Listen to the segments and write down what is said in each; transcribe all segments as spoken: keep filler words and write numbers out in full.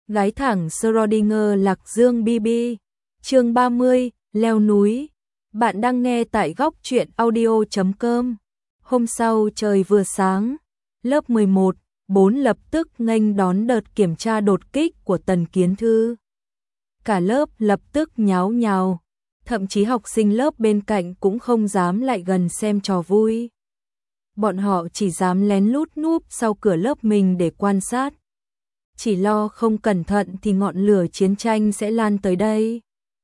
Gái thẳng Schrödinger Lạc Dương bê bê. Chương ba mươi, leo núi. Bạn đang nghe tại góc truyện audio chấm com. Hôm sau trời vừa sáng, lớp mười một, bốn lập tức nghênh đón đợt kiểm tra đột kích của Tần Kiến Thư. Cả lớp lập tức nháo nhào, thậm chí học sinh lớp bên cạnh cũng không dám lại gần xem trò vui. Bọn họ chỉ dám lén lút núp sau cửa lớp mình để quan sát. Chỉ lo không cẩn thận thì ngọn lửa chiến tranh sẽ lan tới đây.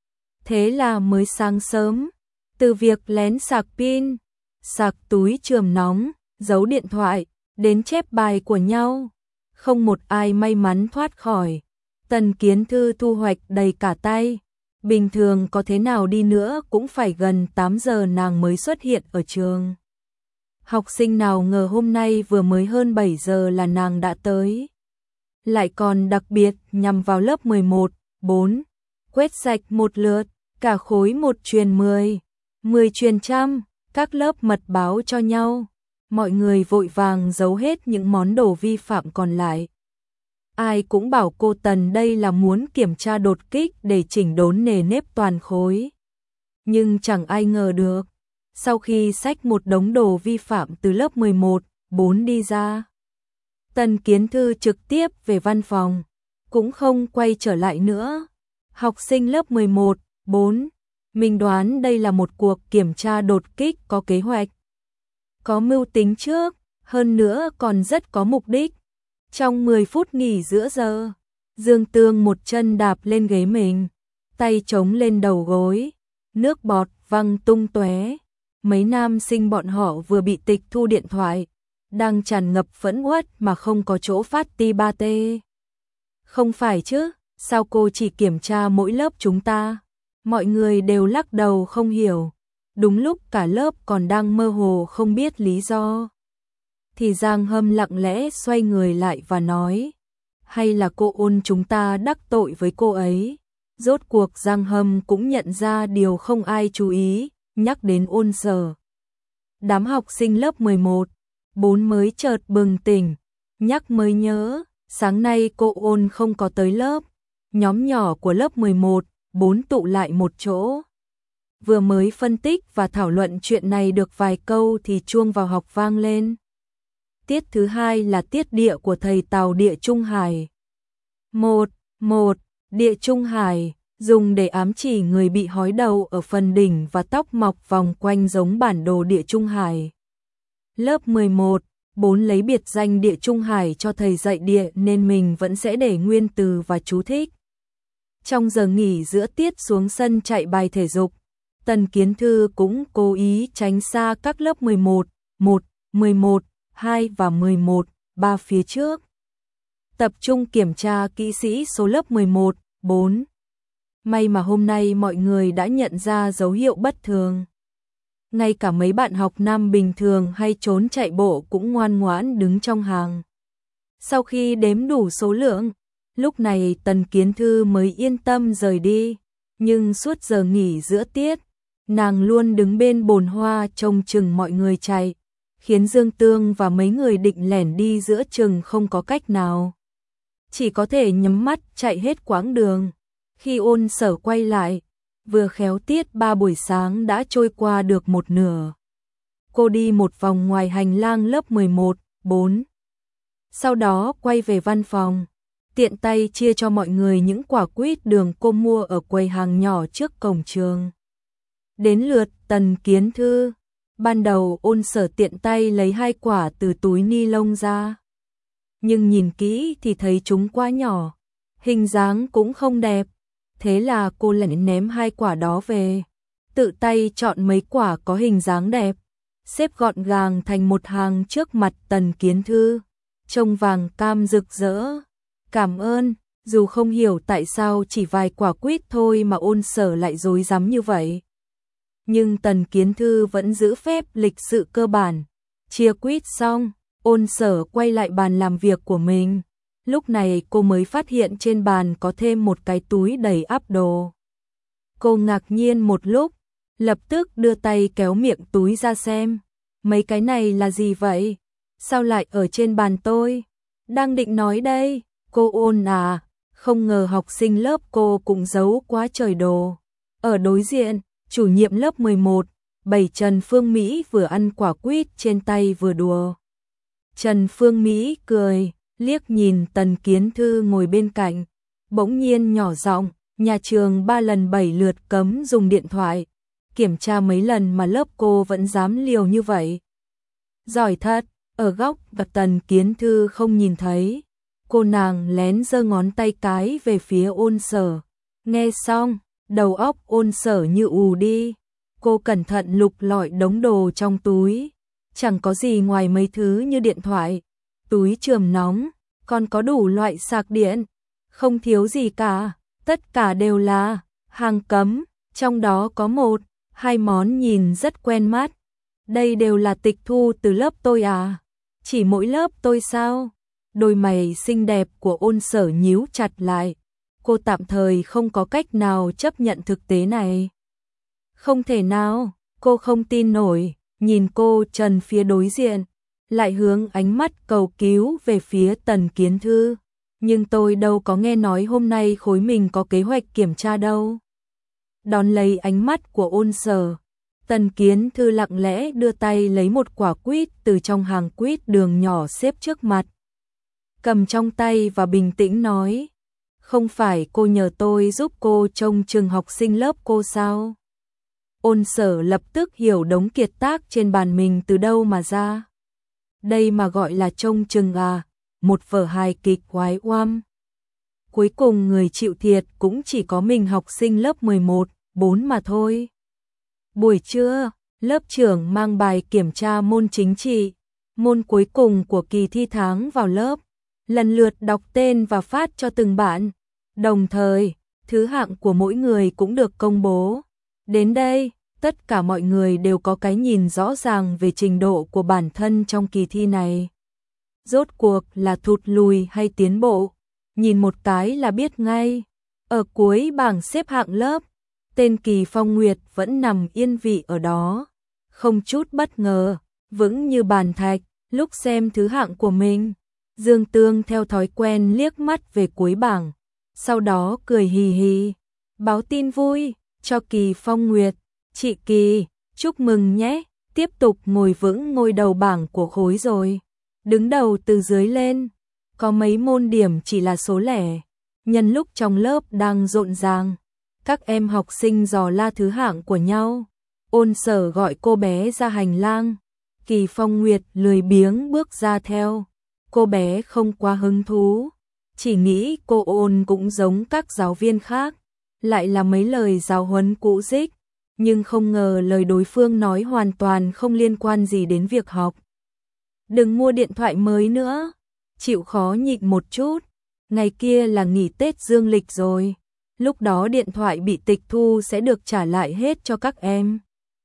Thế là mới sáng sớm, từ việc lén sạc pin, sạc túi chườm nóng, giấu điện thoại, đến chép bài của nhau, không một ai may mắn thoát khỏi. Tần Kiến Thư thu hoạch đầy cả tay. Bình thường có thế nào đi nữa cũng phải gần tám giờ nàng mới xuất hiện ở trường. Học sinh nào ngờ hôm nay vừa mới hơn bảy giờ là nàng đã tới. Lại còn đặc biệt nhằm vào lớp mười một, bốn, quét sạch một lượt, cả khối một truyền mười, mười truyền trăm, các lớp mật báo cho nhau. Mọi người vội vàng giấu hết những món đồ vi phạm còn lại. Ai cũng bảo cô Tần đây là muốn kiểm tra đột kích để chỉnh đốn nề nếp toàn khối. Nhưng chẳng ai ngờ được, sau khi xách một đống đồ vi phạm từ lớp mười một, bốn đi ra, Tần Kiến Thư trực tiếp về văn phòng, cũng không quay trở lại nữa. Học sinh lớp mười một, bốn, mình đoán đây là một cuộc kiểm tra đột kích có kế hoạch, có mưu tính trước, hơn nữa còn rất có mục đích. Trong mười phút nghỉ giữa giờ, Dương Tương một chân đạp lên ghế mình, tay chống lên đầu gối, nước bọt văng tung tóe. Mấy nam sinh bọn họ vừa bị tịch thu điện thoại, đang tràn ngập phẫn uất mà không có chỗ phát ti ba tê. Không phải chứ, sao cô chỉ kiểm tra mỗi lớp chúng ta? Mọi người đều lắc đầu không hiểu. Đúng lúc cả lớp còn đang mơ hồ không biết lý do, thì Giang Hâm lặng lẽ xoay người lại và nói, hay là cô Ôn chúng ta đắc tội với cô ấy. Rốt cuộc Giang Hâm cũng nhận ra điều không ai chú ý, nhắc đến Ôn Sở. Đám học sinh lớp mười một, bốn mới chợt bừng tỉnh, nhắc mới nhớ, sáng nay cô Ôn không có tới lớp. Nhóm nhỏ của lớp mười một, bốn tụ lại một chỗ. Vừa mới phân tích và thảo luận chuyện này được vài câu thì chuông vào học vang lên. Tiết thứ hai là tiết địa của thầy Tào Địa Trung Hải. Một, một, Địa Trung Hải, dùng để ám chỉ người bị hói đầu ở phần đỉnh và tóc mọc vòng quanh giống bản đồ Địa Trung Hải. Lớp mười một, bốn lấy biệt danh Địa Trung Hải cho thầy dạy địa nên mình vẫn sẽ để nguyên từ và chú thích. Trong giờ nghỉ giữa tiết xuống sân chạy bài thể dục, Tần Kiến Thư cũng cố ý tránh xa các lớp mười một, một, mười một, hai và mười một, ba phía trước. Tập trung kiểm tra kỹ sĩ số lớp mười một, bốn. May mà hôm nay mọi người đã nhận ra dấu hiệu bất thường. Ngay cả mấy bạn học nam bình thường hay trốn chạy bộ cũng ngoan ngoãn đứng trong hàng. Sau khi đếm đủ số lượng, lúc này Tần Kiến Thư mới yên tâm rời đi. Nhưng suốt giờ nghỉ giữa tiết, nàng luôn đứng bên bồn hoa trông chừng mọi người chạy, khiến Dương Tương và mấy người định lẻn đi giữa chừng không có cách nào. Chỉ có thể nhắm mắt chạy hết quãng đường. Khi Ôn Sở quay lại, vừa khéo tiết ba buổi sáng đã trôi qua được một nửa. Cô đi một vòng ngoài hành lang lớp mười một, bốn. Sau đó quay về văn phòng, tiện tay chia cho mọi người những quả quýt đường cô mua ở quầy hàng nhỏ trước cổng trường. Đến lượt Tần Kiến Thư. Ban đầu Ôn Sở tiện tay lấy hai quả từ túi ni lông ra. Nhưng nhìn kỹ thì thấy chúng quá nhỏ, hình dáng cũng không đẹp. Thế là cô lén ném hai quả đó về, tự tay chọn mấy quả có hình dáng đẹp, xếp gọn gàng thành một hàng trước mặt Tần Kiến Thư, trông vàng cam rực rỡ. Cảm ơn, dù không hiểu tại sao chỉ vài quả quýt thôi mà Ôn Sở lại rối rắm như vậy. Nhưng Tần Kiến Thư vẫn giữ phép lịch sự cơ bản. Chia quýt xong, Ôn Sở quay lại bàn làm việc của mình. Lúc này cô mới phát hiện trên bàn có thêm một cái túi đầy ắp đồ. Cô ngạc nhiên một lúc, lập tức đưa tay kéo miệng túi ra xem. Mấy cái này là gì vậy? Sao lại ở trên bàn tôi? Đang định nói đây, cô Ôn à, Không ngờ học sinh lớp cô cũng giấu quá trời đồ. Ở đối diện, chủ nhiệm lớp mười một, bảy Trần Phương Mỹ vừa ăn quả quýt trên tay vừa đùa. Trần Phương Mỹ cười, liếc nhìn Tần Kiến Thư ngồi bên cạnh, bỗng nhiên nhỏ giọng, nhà trường ba lần bảy lượt cấm dùng điện thoại, kiểm tra mấy lần mà lớp cô vẫn dám liều như vậy. Giỏi thật, ở góc và Tần Kiến Thư không nhìn thấy, cô nàng lén giơ ngón tay cái về phía Ôn Sở. Nghe xong, đầu óc Ôn Sở như ù đi, cô cẩn thận lục lọi đống đồ trong túi, chẳng có gì ngoài mấy thứ như điện thoại, túi chườm nóng, còn có đủ loại sạc điện, không thiếu gì cả, tất cả đều là hàng cấm, trong đó có một, hai món nhìn rất quen mắt. Đây đều là tịch thu từ lớp tôi à? Chỉ mỗi lớp tôi sao? Đôi mày xinh đẹp của Ôn Sở nhíu chặt lại, cô tạm thời không có cách nào chấp nhận thực tế này. Không thể nào, cô không tin nổi, nhìn cô Trần phía đối diện, lại hướng ánh mắt cầu cứu về phía Tần Kiến Thư. Nhưng tôi đâu có nghe nói hôm nay khối mình có kế hoạch kiểm tra đâu. Đón lấy ánh mắt của Ôn Sở, Tần Kiến Thư lặng lẽ đưa tay lấy một quả quýt từ trong hàng quýt đường nhỏ xếp trước mặt. Cầm trong tay và bình tĩnh nói, không phải cô nhờ tôi giúp cô trông chừng học sinh lớp cô sao? Ôn Sở lập tức hiểu đống kiệt tác trên bàn mình từ đâu mà ra. Đây mà gọi là trông chừng à, một vở hài kịch oái oăm. Cuối cùng người chịu thiệt cũng chỉ có mình học sinh lớp mười một, bốn mà thôi. Buổi trưa, lớp trưởng mang bài kiểm tra môn chính trị, môn cuối cùng của kỳ thi tháng vào lớp, lần lượt đọc tên và phát cho từng bạn. Đồng thời, thứ hạng của mỗi người cũng được công bố. Đến đây, tất cả mọi người đều có cái nhìn rõ ràng về trình độ của bản thân trong kỳ thi này. Rốt cuộc là thụt lùi hay tiến bộ, nhìn một cái là biết ngay. Ở cuối bảng xếp hạng lớp, tên Kỳ Phong Nguyệt vẫn nằm yên vị ở đó, không chút bất ngờ, vững như bàn thạch. Lúc xem thứ hạng của mình, Dương Tương theo thói quen liếc mắt về cuối bảng, sau đó cười hì hì, báo tin vui cho Kỳ Phong Nguyệt. Chị Kỳ, chúc mừng nhé, tiếp tục ngồi vững ngôi đầu bảng của khối rồi. Đứng đầu từ dưới lên, có mấy môn điểm chỉ là số lẻ. Nhân lúc trong lớp đang rộn ràng, các em học sinh dò la thứ hạng của nhau. Ôn Sở gọi cô bé ra hành lang. Kỳ Phong Nguyệt lười biếng bước ra theo. Cô bé không quá hứng thú, chỉ nghĩ cô Ôn cũng giống các giáo viên khác, lại là mấy lời giáo huấn cũ dích, nhưng không ngờ lời đối phương nói hoàn toàn không liên quan gì đến việc học. Đừng mua điện thoại mới nữa, chịu khó nhịn một chút, ngày kia là nghỉ Tết dương lịch rồi, lúc đó điện thoại bị tịch thu sẽ được trả lại hết cho các em.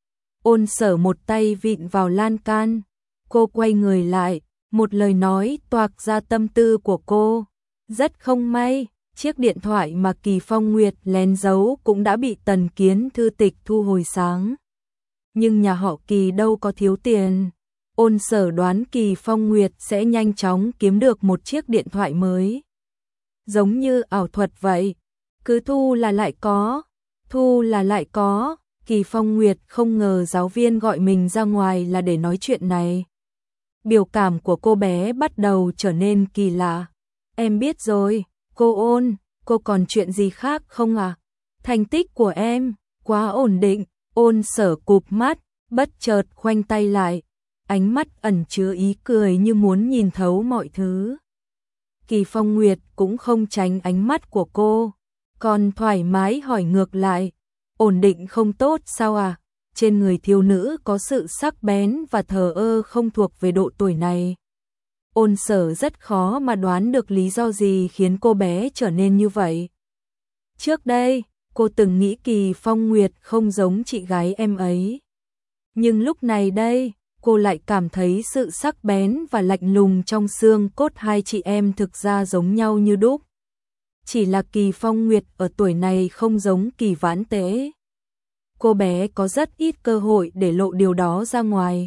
Ôn Sở một tay vịn vào lan can, cô quay người lại, một lời nói toạc ra tâm tư của cô. Rất không may, chiếc điện thoại mà Kỳ Phong Nguyệt lén giấu cũng đã bị Tần Kiến Thư tịch thu hồi sáng. Nhưng nhà họ Kỳ đâu có thiếu tiền. Ôn Sở đoán Kỳ Phong Nguyệt sẽ nhanh chóng kiếm được một chiếc điện thoại mới. Giống như ảo thuật vậy, cứ thu là lại có, thu là lại có. Kỳ Phong Nguyệt không ngờ giáo viên gọi mình ra ngoài là để nói chuyện này. Biểu cảm của cô bé bắt đầu trở nên kỳ lạ. Em biết rồi, cô Ôn, cô còn chuyện gì khác không à? Thành tích của em, quá ổn định. Ôn Sở cụp mắt, bất chợt khoanh tay lại, ánh mắt ẩn chứa ý cười như muốn nhìn thấu mọi thứ. Kỳ Phong Nguyệt cũng không tránh ánh mắt của cô, còn thoải mái hỏi ngược lại, ổn định không tốt sao à? Trên người thiếu nữ có sự sắc bén và thờ ơ không thuộc về độ tuổi này. Ôn Sở rất khó mà đoán được lý do gì khiến cô bé trở nên như vậy. Trước đây, cô từng nghĩ Kỳ Phong Nguyệt không giống chị gái em ấy. Nhưng lúc này đây, cô lại cảm thấy sự sắc bén và lạnh lùng trong xương cốt hai chị em thực ra giống nhau như đúc. Chỉ là Kỳ Phong Nguyệt ở tuổi này không giống Kỳ Vãn Tế. Cô bé có rất ít cơ hội để lộ điều đó ra ngoài.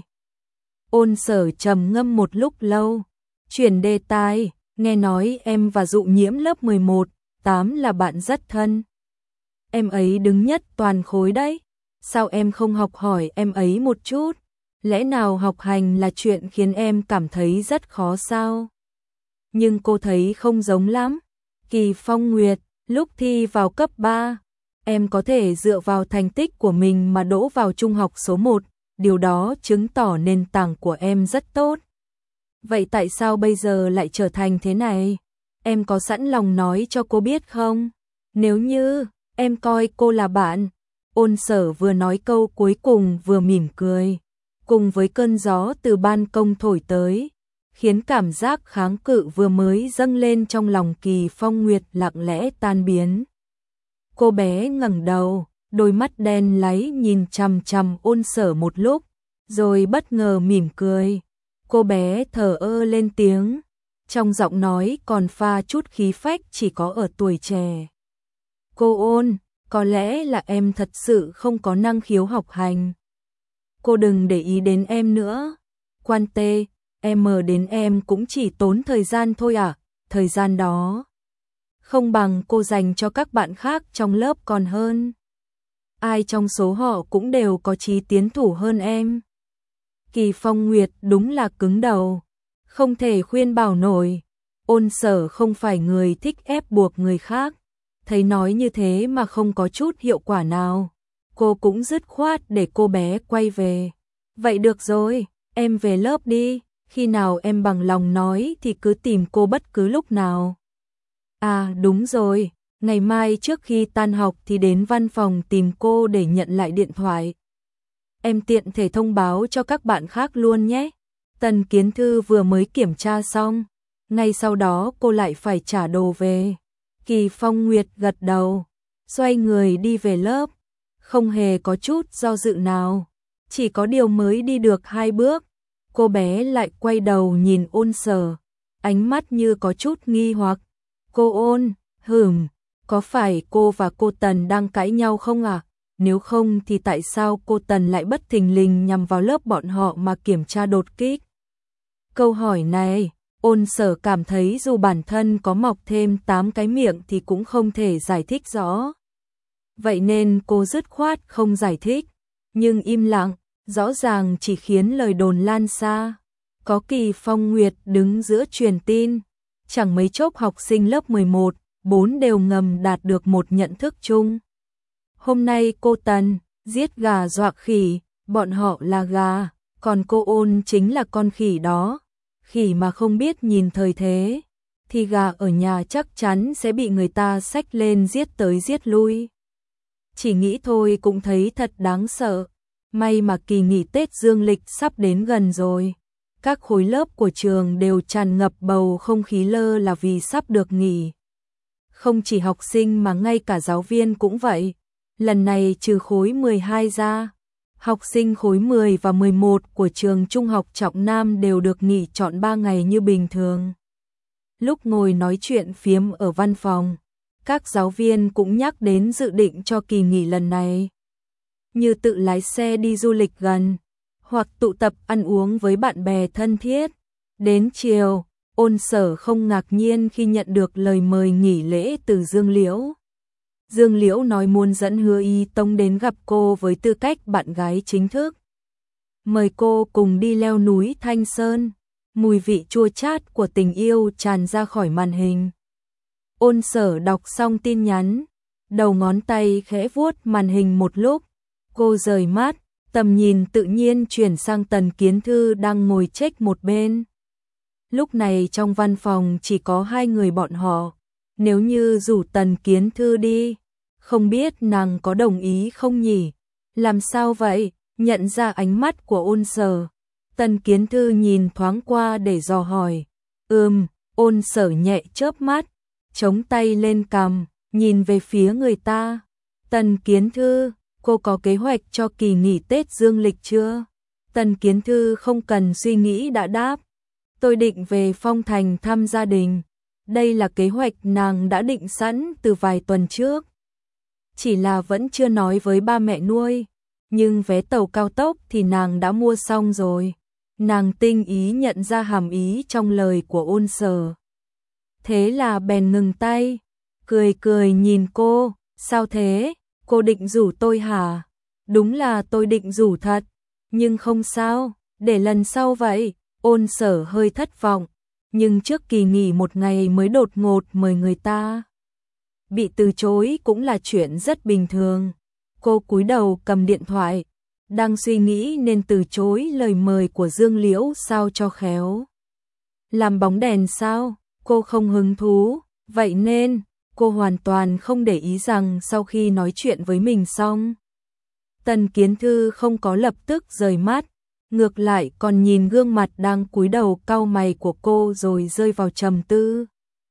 Ôn Sở trầm ngâm một lúc lâu, chuyển đề tài, nghe nói em và Dụ Nhiễm lớp mười một, tám là bạn rất thân. Em ấy đứng nhất toàn khối đấy. Sao em không học hỏi em ấy một chút? Lẽ nào học hành là chuyện khiến em cảm thấy rất khó sao? Nhưng cô thấy không giống lắm. Kỳ Phong Nguyệt, lúc thi vào cấp ba, em có thể dựa vào thành tích của mình mà đỗ vào trung học số một, điều đó chứng tỏ nền tảng của em rất tốt. Vậy tại sao bây giờ lại trở thành thế này? Em có sẵn lòng nói cho cô biết không? Nếu như em coi cô là bạn. Ôn Sở vừa nói câu cuối cùng vừa mỉm cười, cùng với cơn gió từ ban công thổi tới, khiến cảm giác kháng cự vừa mới dâng lên trong lòng Kỳ Phong Nguyệt lặng lẽ tan biến. Cô bé ngẩng đầu, đôi mắt đen láy nhìn chằm chằm Ôn Sở một lúc, rồi bất ngờ mỉm cười. Cô bé thở ơ lên tiếng, trong giọng nói còn pha chút khí phách chỉ có ở tuổi trẻ. Cô Ôn, có lẽ là em thật sự không có năng khiếu học hành. Cô đừng để ý đến em nữa. Quan tê, em mờ đến em cũng chỉ tốn thời gian thôi à, thời gian đó không bằng cô dành cho các bạn khác trong lớp còn hơn. Ai trong số họ cũng đều có chí tiến thủ hơn em. Kỳ Phong Nguyệt đúng là cứng đầu, không thể khuyên bảo nổi. Ôn Sở không phải người thích ép buộc người khác, thấy nói như thế mà không có chút hiệu quả nào, cô cũng dứt khoát để cô bé quay về. Vậy được rồi, em về lớp đi, khi nào em bằng lòng nói thì cứ tìm cô bất cứ lúc nào. À đúng rồi, ngày mai trước khi tan học thì đến văn phòng tìm cô để nhận lại điện thoại. Em tiện thể thông báo cho các bạn khác luôn nhé. Tần Kiến Thư vừa mới kiểm tra xong, ngay sau đó cô lại phải trả đồ về. Kỳ Phong Nguyệt gật đầu, xoay người đi về lớp, không hề có chút do dự nào. Chỉ có điều mới đi được hai bước, cô bé lại quay đầu nhìn Ôn Sở, ánh mắt như có chút nghi hoặc. Cô Ôn, hửm, có phải cô và cô Tần đang cãi nhau không à? Nếu không thì tại sao cô Tần lại bất thình lình nhằm vào lớp bọn họ mà kiểm tra đột kích? Câu hỏi này, Ôn Sở cảm thấy dù bản thân có mọc thêm tám cái miệng thì cũng không thể giải thích rõ. Vậy nên cô dứt khoát không giải thích, nhưng im lặng, rõ ràng chỉ khiến lời đồn lan xa. Có Kỳ Phong Nguyệt đứng giữa truyền tin, chẳng mấy chốc học sinh lớp mười một, bốn đều ngầm đạt được một nhận thức chung. Hôm nay cô Tần giết gà dọa khỉ, bọn họ là gà, còn cô Ôn chính là con khỉ đó. Khỉ mà không biết nhìn thời thế, thì gà ở nhà chắc chắn sẽ bị người ta xách lên giết tới giết lui. Chỉ nghĩ thôi cũng thấy thật đáng sợ. May mà kỳ nghỉ Tết dương lịch sắp đến gần rồi. Các khối lớp của trường đều tràn ngập bầu không khí lơ là vì sắp được nghỉ. Không chỉ học sinh mà ngay cả giáo viên cũng vậy. Lần này trừ khối mười hai ra, học sinh khối mười và mười một của trường Trung học Trọng Nam đều được nghỉ trọn ba ngày như bình thường. Lúc ngồi nói chuyện phiếm ở văn phòng, các giáo viên cũng nhắc đến dự định cho kỳ nghỉ lần này. Như tự lái xe đi du lịch gần, hoặc tụ tập ăn uống với bạn bè thân thiết. Đến chiều, Ôn Sở không ngạc nhiên khi nhận được lời mời nghỉ lễ từ Dương Liễu. Dương Liễu nói muốn dẫn Hứa Y Tông đến gặp cô với tư cách bạn gái chính thức. Mời cô cùng đi leo núi Thanh Sơn. Mùi vị chua chát của tình yêu tràn ra khỏi màn hình. Ôn Sở đọc xong tin nhắn, đầu ngón tay khẽ vuốt màn hình một lúc. Cô rời mắt, tầm nhìn tự nhiên chuyển sang Tần Kiến Thư đang ngồi chếch một bên. Lúc này trong văn phòng chỉ có hai người bọn họ. Nếu như rủ Tần Kiến Thư đi, không biết nàng có đồng ý không nhỉ? Làm sao vậy? Nhận ra ánh mắt của Ôn Sở, Tần Kiến Thư nhìn thoáng qua để dò hỏi. Ừm, Ôn Sở nhẹ chớp mắt, chống tay lên cằm, nhìn về phía người ta. Tần Kiến Thư, cô có kế hoạch cho kỳ nghỉ Tết dương lịch chưa? Tần Kiến Thư không cần suy nghĩ đã đáp. Tôi định về Phong Thành thăm gia đình. Đây là kế hoạch nàng đã định sẵn từ vài tuần trước. Chỉ là vẫn chưa nói với ba mẹ nuôi. Nhưng vé tàu cao tốc thì nàng đã mua xong rồi. Nàng tinh ý nhận ra hàm ý trong lời của Ôn Sở. Thế là bèn ngừng tay. cười cười nhìn cô, sao thế, cô định rủ tôi hả? Đúng là tôi định rủ thật, nhưng không sao, để lần sau vậy. Ôn Sở hơi thất vọng, nhưng trước kỳ nghỉ một ngày mới đột ngột mời người ta. Bị từ chối cũng là chuyện rất bình thường. Cô cúi đầu cầm điện thoại, đang suy nghĩ nên từ chối lời mời của Dương Liễu sao cho khéo. Làm bóng đèn sao? Cô không hứng thú, vậy nên cô hoàn toàn không để ý rằng sau khi nói chuyện với mình xong, Tần Kiến Thư không có lập tức rời mắt, ngược lại còn nhìn gương mặt đang cúi đầu cau mày của cô rồi rơi vào trầm tư.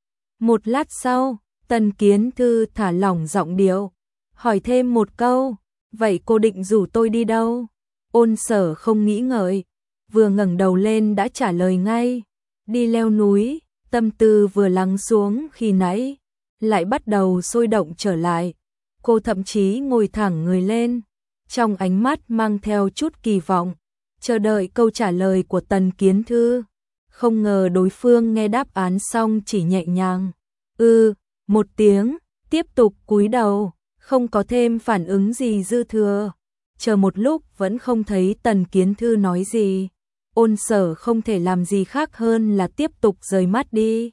Một lát sau, Tần Kiến Thư thả lỏng giọng điệu, hỏi thêm một câu, vậy cô định rủ tôi đi đâu? Ôn Sở không nghĩ ngợi, vừa ngẩng đầu lên đã trả lời ngay, đi leo núi. Tâm tư vừa lắng xuống khi nãy, lại bắt đầu sôi động trở lại. Cô thậm chí ngồi thẳng người lên, trong ánh mắt mang theo chút kỳ vọng, chờ đợi câu trả lời của Tần Kiến Thư. Không ngờ đối phương nghe đáp án xong chỉ nhẹ nhàng, ư, một tiếng, tiếp tục cúi đầu, không có thêm phản ứng gì dư thừa. Chờ một lúc vẫn không thấy Tần Kiến Thư nói gì. Ôn Sở không thể làm gì khác hơn là tiếp tục rời mắt đi.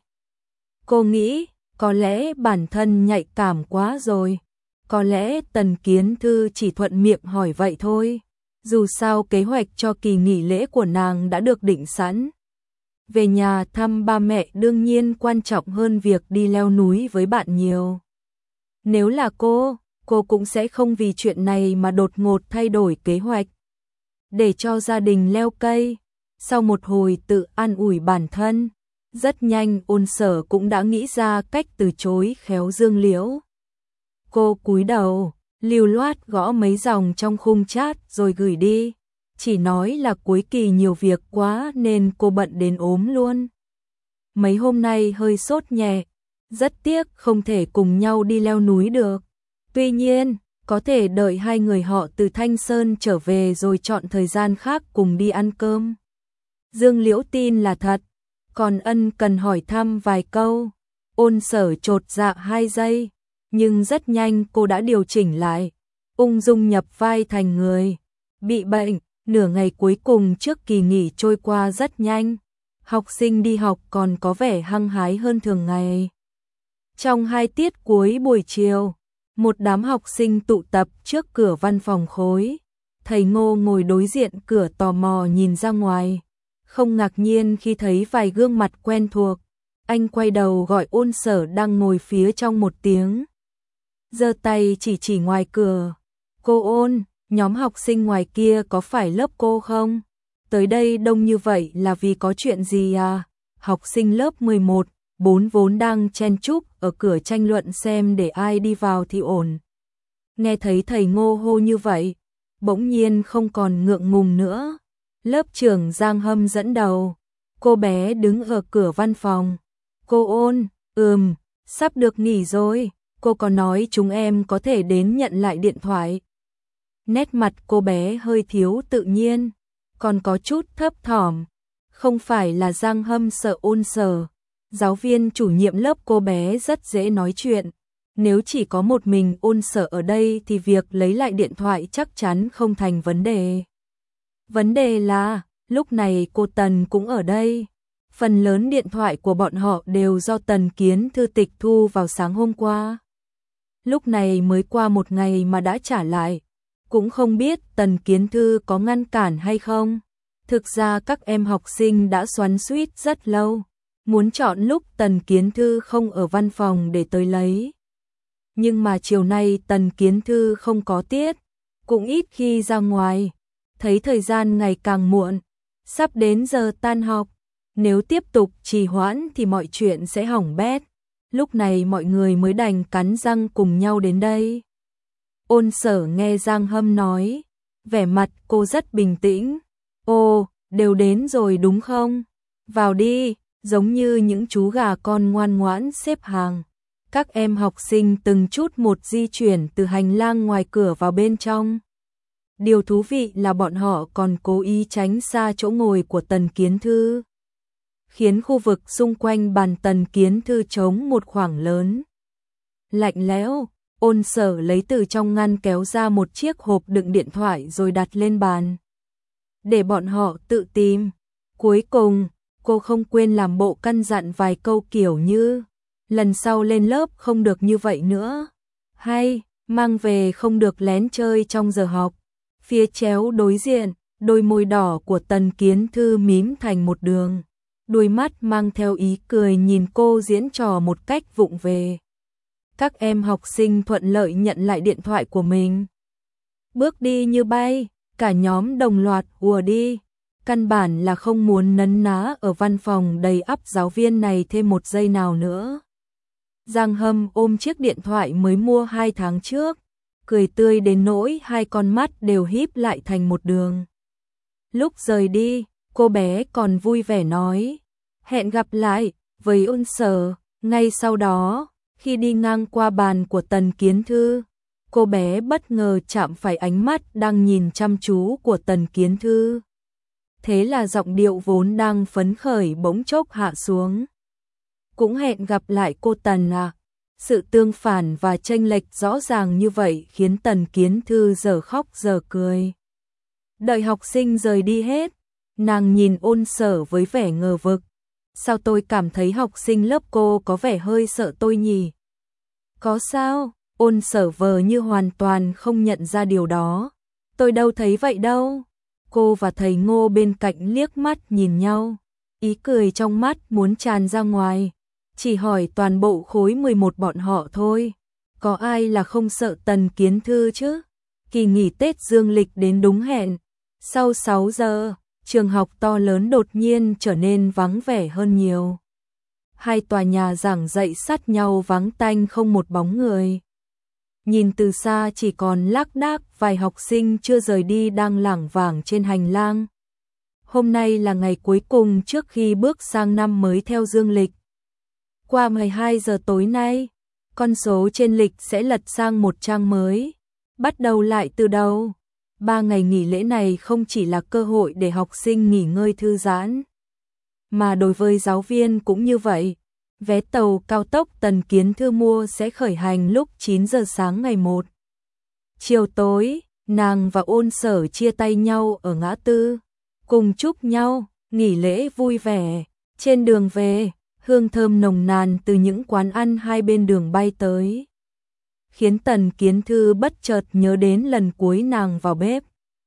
Cô nghĩ, có lẽ bản thân nhạy cảm quá rồi. Có lẽ Tần Kiến Thư chỉ thuận miệng hỏi vậy thôi. Dù sao kế hoạch cho kỳ nghỉ lễ của nàng đã được định sẵn. Về nhà thăm ba mẹ đương nhiên quan trọng hơn việc đi leo núi với bạn nhiều. Nếu là cô, cô cũng sẽ không vì chuyện này mà đột ngột thay đổi kế hoạch. Để cho gia đình leo cây. Sau một hồi tự an ủi bản thân, rất nhanh Ôn Sở cũng đã nghĩ ra cách từ chối khéo Dương Liễu. Cô cúi đầu, lưu loát gõ mấy dòng trong khung chat rồi gửi đi, chỉ nói là cuối kỳ nhiều việc quá nên cô bận đến ốm luôn. Mấy hôm nay hơi sốt nhẹ, rất tiếc không thể cùng nhau đi leo núi được. Tuy nhiên, có thể đợi hai người họ từ Thanh Sơn trở về rồi chọn thời gian khác cùng đi ăn cơm. Dương Liễu tin là thật, còn ân cần hỏi thăm vài câu. Ôn Sở chột dạ hai giây, nhưng rất nhanh cô đã điều chỉnh lại, ung dung nhập vai thành người. Bị bệnh, nửa ngày cuối cùng trước kỳ nghỉ trôi qua rất nhanh. Học sinh đi học còn có vẻ hăng hái hơn thường ngày. Trong hai tiết cuối buổi chiều, một đám học sinh tụ tập trước cửa văn phòng khối. Thầy Ngô ngồi đối diện cửa tò mò nhìn ra ngoài. Không ngạc nhiên khi thấy vài gương mặt quen thuộc, anh quay đầu gọi Ôn Sở đang ngồi phía trong một tiếng. Giơ tay chỉ chỉ ngoài cửa, cô Ôn, nhóm học sinh ngoài kia có phải lớp cô không? Tới đây đông như vậy là vì có chuyện gì à? Học sinh lớp mười một, bốn vốn đang chen chúc ở cửa tranh luận xem để ai đi vào thì ổn. Nghe thấy thầy Ngô hô như vậy, bỗng nhiên không còn ngượng ngùng nữa. Lớp trưởng Giang Hâm dẫn đầu, cô bé đứng ở cửa văn phòng. Cô Ôn, ừm, sắp được nghỉ rồi, cô có nói chúng em có thể đến nhận lại điện thoại. Nét mặt cô bé hơi thiếu tự nhiên, còn có chút thấp thỏm. Không phải là Giang Hâm sợ Ôn Sở, giáo viên chủ nhiệm lớp cô bé rất dễ nói chuyện. Nếu chỉ có một mình Ôn Sở ở đây thì việc lấy lại điện thoại chắc chắn không thành vấn đề. Vấn đề là, lúc này cô Tần cũng ở đây. Phần lớn điện thoại của bọn họ đều do Tần Kiến Thư tịch thu vào sáng hôm qua. Lúc này mới qua một ngày mà đã trả lại. Cũng không biết Tần Kiến Thư có ngăn cản hay không. Thực ra các em học sinh đã xoắn xuýt rất lâu, muốn chọn lúc Tần Kiến Thư không ở văn phòng để tới lấy. Nhưng mà chiều nay Tần Kiến Thư không có tiết, cũng ít khi ra ngoài. Thấy thời gian ngày càng muộn, sắp đến giờ tan học, nếu tiếp tục trì hoãn thì mọi chuyện sẽ hỏng bét. Lúc này mọi người mới đành cắn răng cùng nhau đến đây. Ôn Sở nghe Giang Hâm nói, vẻ mặt cô rất bình tĩnh. Ồ, đều đến rồi đúng không? Vào đi, giống như những chú gà con ngoan ngoãn xếp hàng. Các em học sinh từng chút một di chuyển từ hành lang ngoài cửa vào bên trong. Điều thú vị là bọn họ còn cố ý tránh xa chỗ ngồi của Tần Kiến Thư, khiến khu vực xung quanh bàn Tần Kiến Thư trống một khoảng lớn. lạnh lẽo. Ôn Sở lấy từ trong ngăn kéo ra một chiếc hộp đựng điện thoại rồi đặt lên bàn. Để bọn họ tự tìm. Cuối cùng, cô không quên làm bộ căn dặn vài câu kiểu như lần sau lên lớp không được như vậy nữa. Hay, mang về không được lén chơi trong giờ học. Phía chéo đối diện, đôi môi đỏ của Tần Kiến Thư mím thành một đường. Đôi mắt mang theo ý cười nhìn cô diễn trò một cách vụng về. Các em học sinh thuận lợi nhận lại điện thoại của mình. Bước đi như bay, cả nhóm đồng loạt ùa đi. Căn bản là không muốn nấn ná ở văn phòng đầy ắp giáo viên này thêm một giây nào nữa. Giang Hâm ôm chiếc điện thoại mới mua hai tháng trước, cười tươi đến nỗi hai con mắt đều híp lại thành một đường. Lúc rời đi, cô bé còn vui vẻ nói, hẹn gặp lại, với Ôn Sở. Ngay sau đó, khi đi ngang qua bàn của Tần Kiến Thư, cô bé bất ngờ chạm phải ánh mắt đang nhìn chăm chú của Tần Kiến Thư. Thế là giọng điệu vốn đang phấn khởi bỗng chốc hạ xuống. Cũng hẹn gặp lại cô Tần à. Sự tương phản và chênh lệch rõ ràng như vậy khiến Tần Kiến Thư giờ khóc giờ cười. Đợi học sinh rời đi hết, nàng nhìn Ôn Sở với vẻ ngờ vực. Sao tôi cảm thấy học sinh lớp cô có vẻ hơi sợ tôi nhỉ? Có sao? Ôn Sở vờ như hoàn toàn không nhận ra điều đó. Tôi đâu thấy vậy đâu. Cô và thầy Ngô bên cạnh liếc mắt nhìn nhau, ý cười trong mắt muốn tràn ra ngoài. Chỉ hỏi toàn bộ khối mười một bọn họ thôi, có ai là không sợ Tần Kiến Thư chứ? Kỳ nghỉ Tết dương lịch đến đúng hẹn. Sau sáu giờ, trường học to lớn đột nhiên trở nên vắng vẻ hơn nhiều. Hai tòa nhà giảng dạy sát nhau vắng tanh không một bóng người. Nhìn từ xa chỉ còn lác đác vài học sinh chưa rời đi đang lảng vảng trên hành lang. Hôm nay là ngày cuối cùng trước khi bước sang năm mới theo dương lịch. Qua mười hai giờ tối nay, con số trên lịch sẽ lật sang một trang mới. Bắt đầu lại từ đầu. Ba ngày nghỉ lễ này không chỉ là cơ hội để học sinh nghỉ ngơi thư giãn, mà đối với giáo viên cũng như vậy. Vé tàu cao tốc Tần Kiến Thư mua sẽ khởi hành lúc chín giờ sáng ngày một. Chiều tối, nàng và Ôn Sở chia tay nhau ở ngã tư, cùng chúc nhau nghỉ lễ vui vẻ. Trên đường về, hương thơm nồng nàn từ những quán ăn hai bên đường bay tới, khiến Tần Kiến Thư bất chợt nhớ đến lần cuối nàng vào bếp.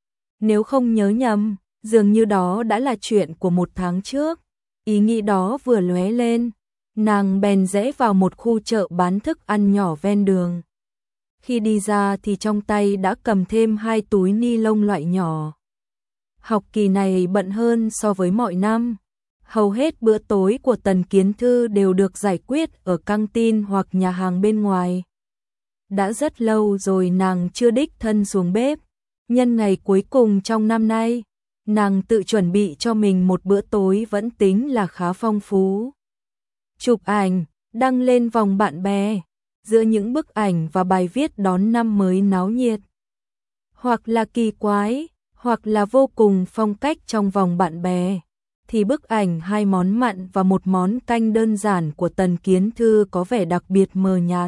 Nếu không nhớ nhầm, dường như đó đã là chuyện của một tháng trước. Ý nghĩ đó vừa lóe lên, nàng bèn rẽ vào một khu chợ bán thức ăn nhỏ ven đường. Khi đi ra thì trong tay đã cầm thêm hai túi ni lông loại nhỏ. Học kỳ này bận hơn so với mọi năm. Hầu hết bữa tối của Tần Kiến Thư đều được giải quyết ở căng tin hoặc nhà hàng bên ngoài. Đã rất lâu rồi nàng chưa đích thân xuống bếp. Nhân ngày cuối cùng trong năm nay, nàng tự chuẩn bị cho mình một bữa tối vẫn tính là khá phong phú. Chụp ảnh, đăng lên vòng bạn bè, giữa những bức ảnh và bài viết đón năm mới náo nhiệt. Hoặc là kỳ quái, hoặc là vô cùng phong cách trong vòng bạn bè, thì bức ảnh hai món mặn và một món canh đơn giản của Tần Kiến Thư có vẻ đặc biệt mờ nhạt.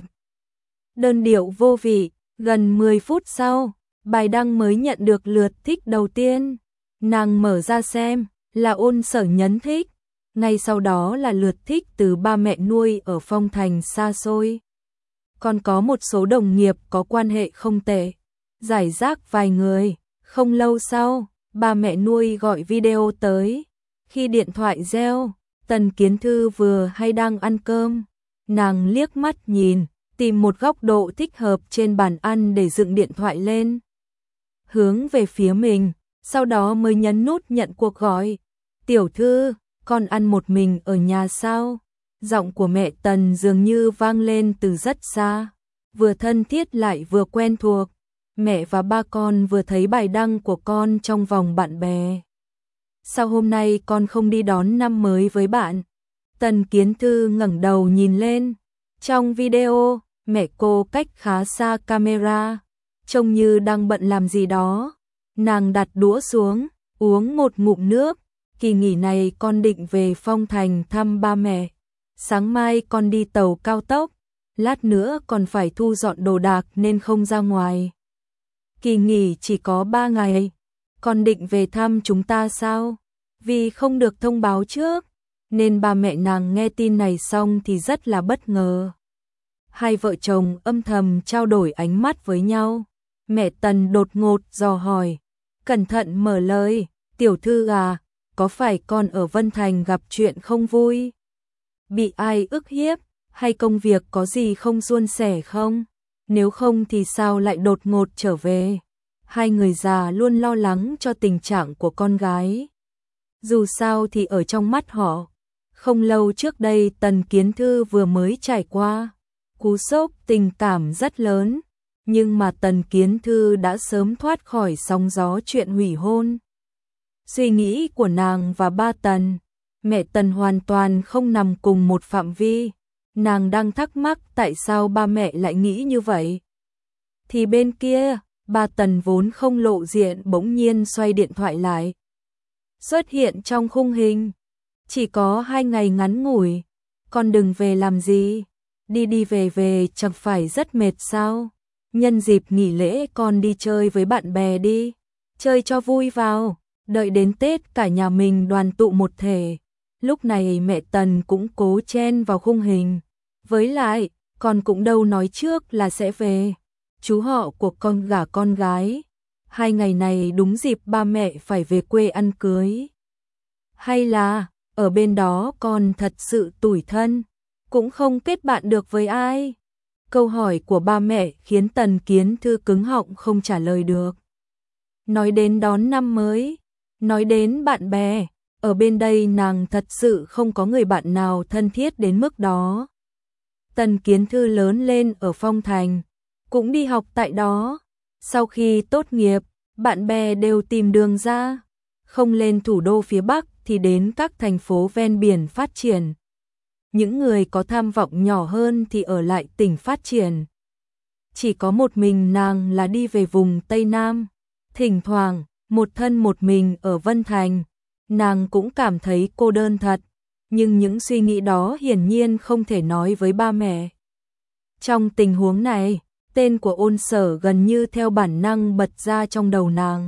Đơn điệu vô vị. Gần mười phút sau, bài đăng mới nhận được lượt thích đầu tiên. Nàng mở ra xem, là Ôn Sở nhấn thích. Ngay sau đó là lượt thích từ ba mẹ nuôi ở phong thành xa xôi. Còn có một số đồng nghiệp có quan hệ không tệ, giải rác vài người. Không lâu sau, ba mẹ nuôi gọi video tới. Khi điện thoại reo, Tần Kiến Thư vừa hay đang ăn cơm. Nàng liếc mắt nhìn, tìm một góc độ thích hợp trên bàn ăn để dựng điện thoại lên, hướng về phía mình, sau đó mới nhấn nút nhận cuộc gọi. Tiểu Thư, con ăn một mình ở nhà sao? Giọng của mẹ Tần dường như vang lên từ rất xa, vừa thân thiết lại vừa quen thuộc. Mẹ và ba con vừa thấy bài đăng của con trong vòng bạn bè. Sao hôm nay con không đi đón năm mới với bạn? Tần Kiến Thư ngẩng đầu nhìn lên. Trong video, mẹ cô cách khá xa camera, trông như đang bận làm gì đó. Nàng đặt đũa xuống, uống một ngụm nước. Kỳ nghỉ này con định về Phong Thành thăm ba mẹ. Sáng mai con đi tàu cao tốc. lát nữa còn phải thu dọn đồ đạc nên không ra ngoài. Kỳ nghỉ chỉ có ba ngày, con định về thăm chúng ta sao? Vì không được thông báo trước, nên ba mẹ nàng nghe tin này xong thì rất là bất ngờ. Hai vợ chồng âm thầm trao đổi ánh mắt với nhau. Mẹ Tần đột ngột dò hỏi, cẩn thận mở lời, tiểu thư à, có phải con ở Vân Thành gặp chuyện không vui? Bị ai ức hiếp, hay công việc có gì không suôn sẻ không? Nếu không thì sao lại đột ngột trở về? Hai người già luôn lo lắng cho tình trạng của con gái. Dù sao thì ở trong mắt họ, không lâu trước đây Tần Kiến Thư vừa mới trải qua cú sốc tình cảm rất lớn, nhưng mà Tần Kiến Thư đã sớm thoát khỏi sóng gió chuyện hủy hôn. Suy nghĩ của nàng và ba Tần, mẹ Tần hoàn toàn không nằm cùng một phạm vi. Nàng đang thắc mắc tại sao ba mẹ lại nghĩ như vậy. Thì bên kia, ba Tần vốn không lộ diện bỗng nhiên xoay điện thoại lại. Xuất hiện trong khung hình. Chỉ có hai ngày ngắn ngủi, con đừng về làm gì? Đi đi về về chẳng phải rất mệt sao? Nhân dịp nghỉ lễ con đi chơi với bạn bè đi. Chơi cho vui vào, đợi đến Tết cả nhà mình đoàn tụ một thể. Lúc này mẹ Tần cũng cố chen vào khung hình. Với lại, con cũng đâu nói trước là sẽ về. Chú họ của con gả con gái. Hai ngày này đúng dịp ba mẹ phải về quê ăn cưới. Hay là, ở bên đó con thật sự tủi thân, cũng không kết bạn được với ai? Câu hỏi của ba mẹ khiến Tần Kiến Thư cứng họng không trả lời được. Nói đến đón năm mới, nói đến bạn bè, ở bên đây nàng thật sự không có người bạn nào thân thiết đến mức đó. Tần Kiến Thư lớn lên ở Phong Thành, cũng đi học tại đó. Sau khi tốt nghiệp, bạn bè đều tìm đường ra, không lên thủ đô phía Bắc thì đến các thành phố ven biển phát triển. Những người có tham vọng nhỏ hơn thì ở lại tỉnh phát triển. Chỉ có một mình nàng là đi về vùng Tây Nam. Thỉnh thoảng, một thân một mình ở Vân Thành, nàng cũng cảm thấy cô đơn thật. Nhưng những suy nghĩ đó hiển nhiên không thể nói với ba mẹ. Trong tình huống này, tên của Ôn Sở gần như theo bản năng bật ra trong đầu nàng.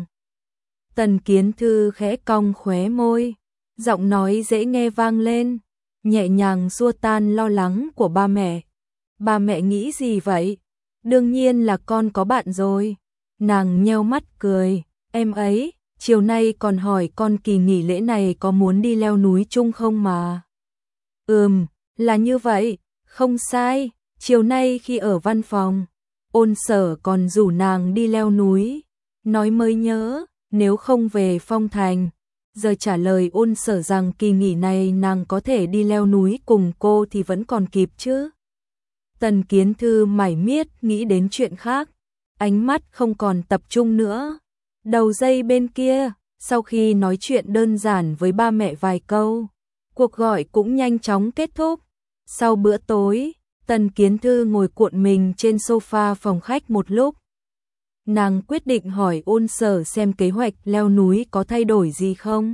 Tần Kiến Thư khẽ cong khóe môi, giọng nói dễ nghe vang lên, nhẹ nhàng xua tan lo lắng của ba mẹ. Ba mẹ nghĩ gì vậy? Đương nhiên là con có bạn rồi. Nàng nheo mắt cười, em ấy, chiều nay còn hỏi con kỳ nghỉ lễ này có muốn đi leo núi chung không mà. Ừm, là như vậy, không sai, chiều nay khi ở văn phòng, Ôn Sở còn rủ nàng đi leo núi, nói mới nhớ, nếu không về Phong Thành. Giờ trả lời Ôn Sở rằng kỳ nghỉ này nàng có thể đi leo núi cùng cô thì vẫn còn kịp chứ. Tần Kiến Thư mải miết nghĩ đến chuyện khác, ánh mắt không còn tập trung nữa. Đầu dây bên kia, sau khi nói chuyện đơn giản với ba mẹ vài câu, cuộc gọi cũng nhanh chóng kết thúc. Sau bữa tối, Tần Kiến Thư ngồi cuộn mình trên sofa phòng khách một lúc. Nàng quyết định hỏi Ôn Sở xem kế hoạch leo núi có thay đổi gì không.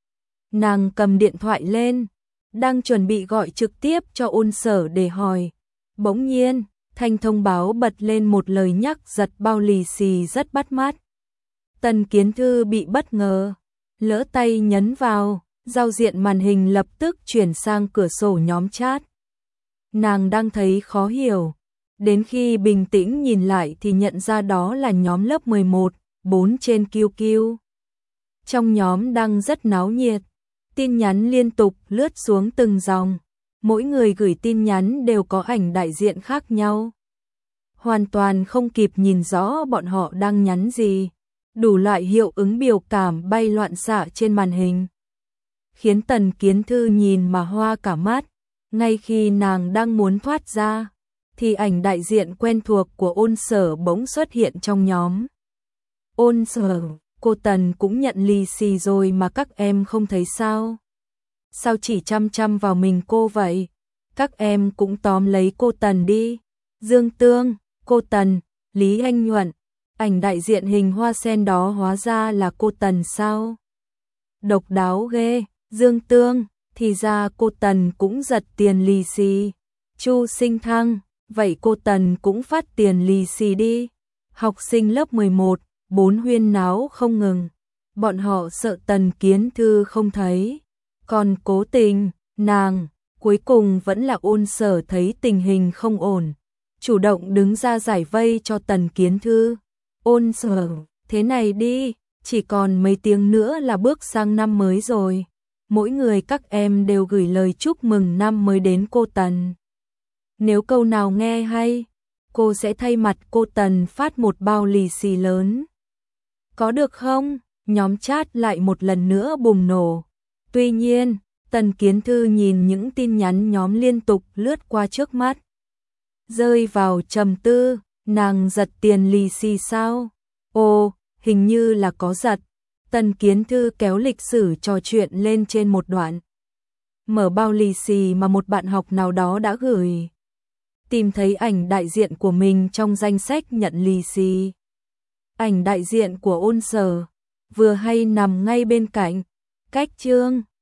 Nàng cầm điện thoại lên, đang chuẩn bị gọi trực tiếp cho Ôn Sở để hỏi. Bỗng nhiên, thanh thông báo bật lên một lời nhắc giật bao lì xì rất bắt mắt. Tần Kiến Thư bị bất ngờ, lỡ tay nhấn vào, giao diện màn hình lập tức chuyển sang cửa sổ nhóm chat. Nàng đang thấy khó hiểu, đến khi bình tĩnh nhìn lại thì nhận ra đó là nhóm lớp mười một, bốn trên quy quy. Trong nhóm đang rất náo nhiệt, tin nhắn liên tục lướt xuống từng dòng, mỗi người gửi tin nhắn đều có ảnh đại diện khác nhau. Hoàn toàn không kịp nhìn rõ bọn họ đang nhắn gì, đủ loại hiệu ứng biểu cảm bay loạn xạ trên màn hình, khiến Tần Kiến Thư nhìn mà hoa cả mắt. Ngay khi nàng đang muốn thoát ra, thì ảnh đại diện quen thuộc của Ôn Sở bỗng xuất hiện trong nhóm. Ôn Sở, cô Tần cũng nhận lì xì rồi mà các em không thấy sao? Sao chỉ chăm chăm vào mình cô vậy? Các em cũng tóm lấy cô Tần đi. Dương Tương, cô Tần, Lý Anh Nhuận, ảnh đại diện hình hoa sen đó hóa ra là cô Tần sao? Độc đáo ghê, Dương Tương. Thì ra cô Tần cũng giật tiền lì xì. Chu Sinh Thăng, Vậy cô Tần cũng phát tiền lì xì đi. Học sinh lớp mười một, bốn huyên náo không ngừng. Bọn họ sợ Tần Kiến Thư không thấy. Còn cố tình, nàng, cuối cùng vẫn là Ôn Sở thấy tình hình không ổn. Chủ động đứng ra giải vây cho Tần Kiến Thư. Ôn Sở, thế này đi, chỉ còn mấy tiếng nữa là bước sang năm mới rồi. Mỗi người các em đều gửi lời chúc mừng năm mới đến cô Tần. Nếu câu nào nghe hay, cô sẽ thay mặt cô Tần phát một bao lì xì lớn. Có được không? Nhóm chat lại một lần nữa bùng nổ. Tuy nhiên, Tần Kiến Thư nhìn những tin nhắn nhóm liên tục lướt qua trước mắt. Rơi vào trầm tư, nàng giật tiền lì xì sao? Ồ, hình như là có giật. Tần Kiến Thư kéo lịch sử trò chuyện lên trên một đoạn. Mở bao lì xì mà một bạn học nào đó đã gửi. Tìm thấy ảnh đại diện của mình trong danh sách nhận lì xì. Ảnh đại diện của Ôn Sở, vừa hay nằm ngay bên cạnh. Cách chương